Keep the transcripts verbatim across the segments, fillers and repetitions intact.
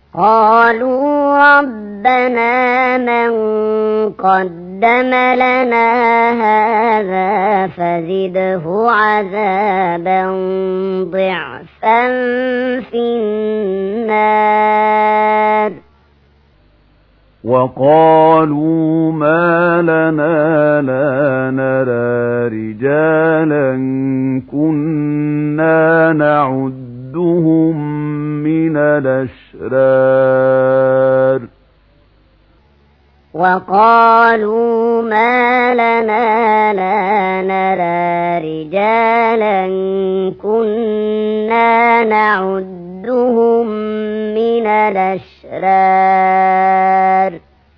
قالوا ربنا من قدم لنا هذا فزده عذابا ضعفا في النار. وقالوا ما لنا لا نرى رجالا كنا نعدهم من الأشرار. وقالوا ما لنا لا نرى رجالا كنا نعدهم من الأشرار.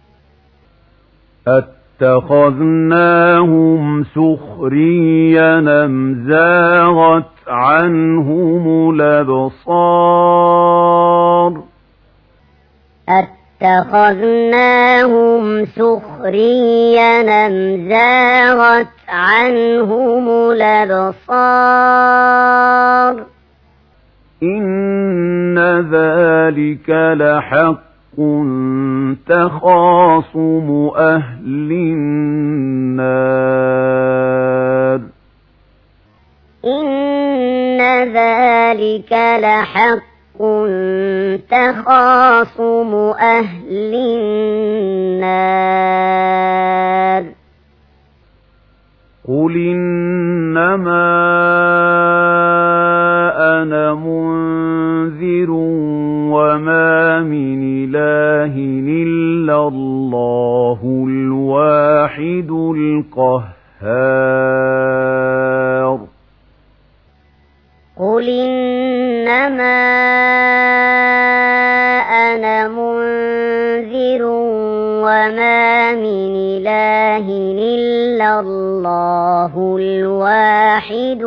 اتخذناهم سخريا أم زاغت عنهم الأبصار. اتخذناهم سخريا أم زاغت عنهم الأبصار. إن ذلك لحق تخاصم أهل النار. إن ذلك لحق تخاصم أهل النار. قل إنما أنا منذر وما من إله إلا الله الواحد القهار. قل إنما أنا منذر وما من إله إلا الله الواحد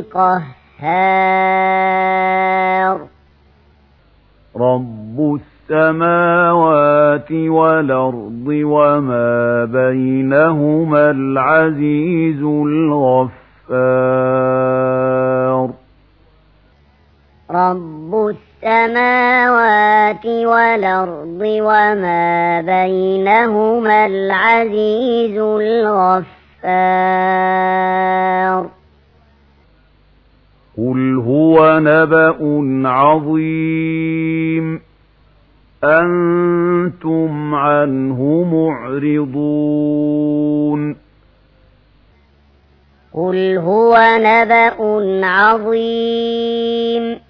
القهار. رب السماوات والأرض وما بينهما العزيز الغفار. رب السماوات والأرض وما بينهما العزيز الغفار. قل هو نبأ عظيم أنتم عنه معرضون. قل هو نبأ عظيم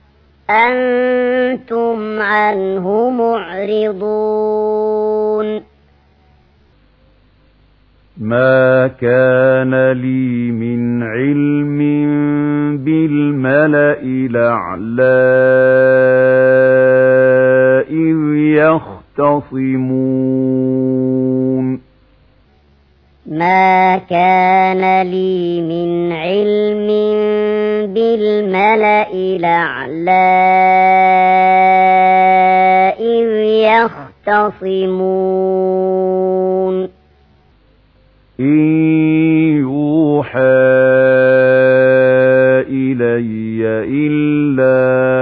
أنتم عنه معرضون. ما كان لي من علم بالملأ الأعلى إذ يختصمون. ما كان لي من علم بالملأ الأعلى إذ يختصمون. إن يوحى إلي إلا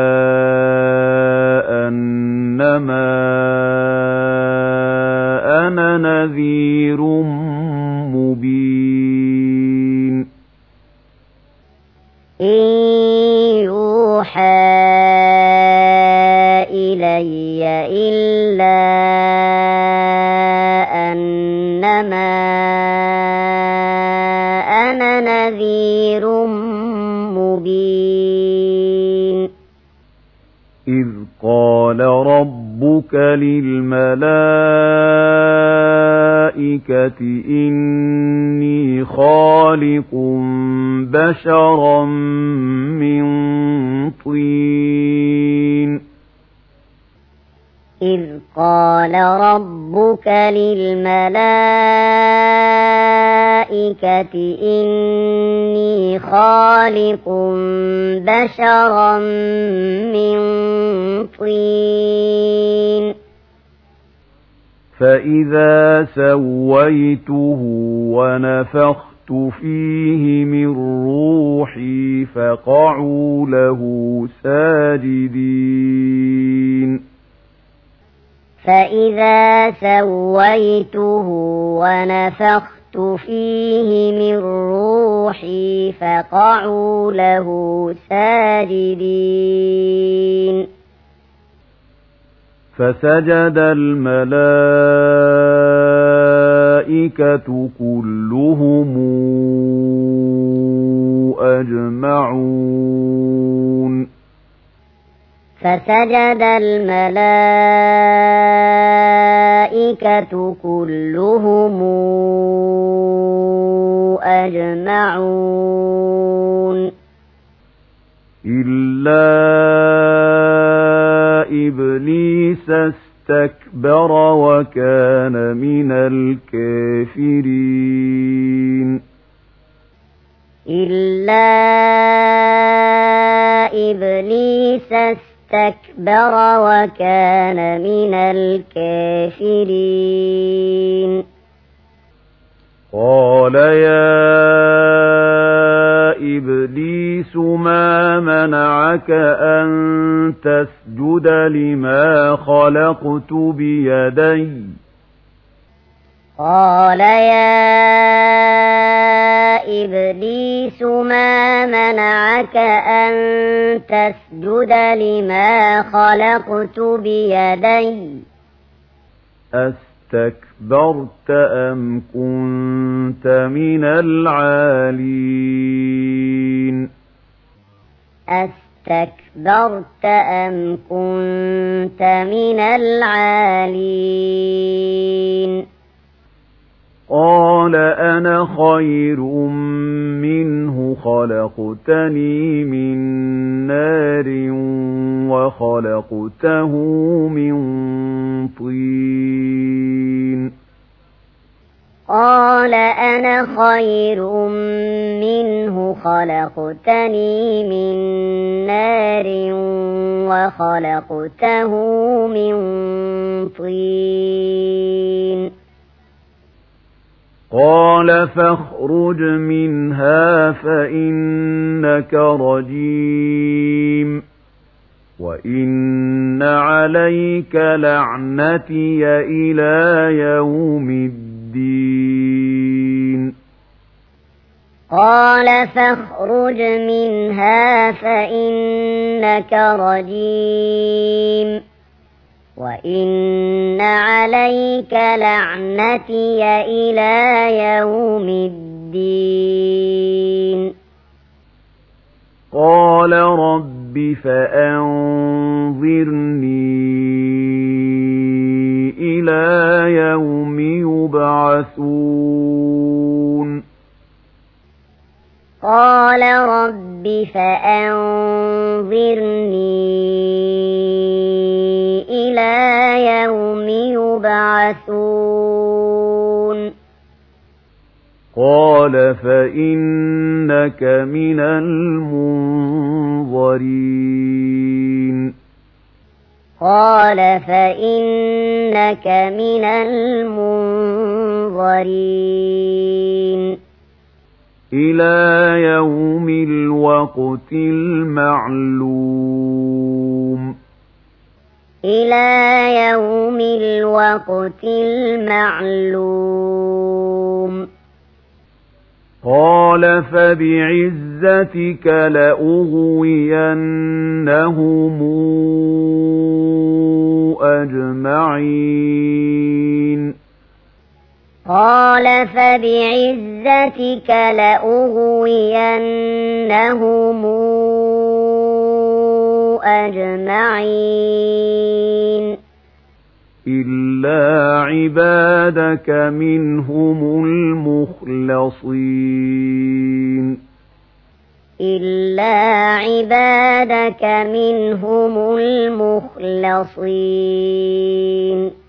أنما أنا نذير مبين. إن يوحى إلي إلا أنما أنا نذير مبين. إذ قال ربك للملائكة إني خالق بشرا من طين. إذ قال ربك للملائكة إني خالق بشرا من طين. فإذا سويته ونفخت فيه من روحي فقعوا له ساجدين. فإذا سويته ونفخت فيه من روحي فقعوا له ساجدين فسجد الملائكة كلهم أجمعون فسجد الملائكة كلهم أجمعون إلا إبليس استكبر وكان من الكافرين إلا إبليس استكبر وكان من الكافرين قال يا إبليس ما منعك أن تسجد لما خلقت بيدي قال يا إبليس ما منعك أن تسجد لما خلقت بيدي أستكبرت أم كنت من العالين أستكبرت أم كنت من العالين قال أنا خير منه خلقتني من نار وخلقته من طين قال أنا خير منه خلقتني من نار وخلقته من طين قال فاخرج منها فإنك رجيم وإن عليك لعنتي إلى يوم الدين قال فاخرج منها فإنك رجيم وإن عليك لعنتي إلى يوم الدين قال رب فأنظرني إلى يوم يبعثون قال رب فأنظرني إلى يوم يبعثون قال فإنك من المنظرين قال فإنك من المنظرين إلى يوم الوقت المعلوم إلى يوم الوقت المعلوم قال فبعزتك لأغوينهم أجمعين قال فبعزتك لأغوينهم أجمعين إلا عبادك منهم المخلصين إلا عبادك منهم المخلصين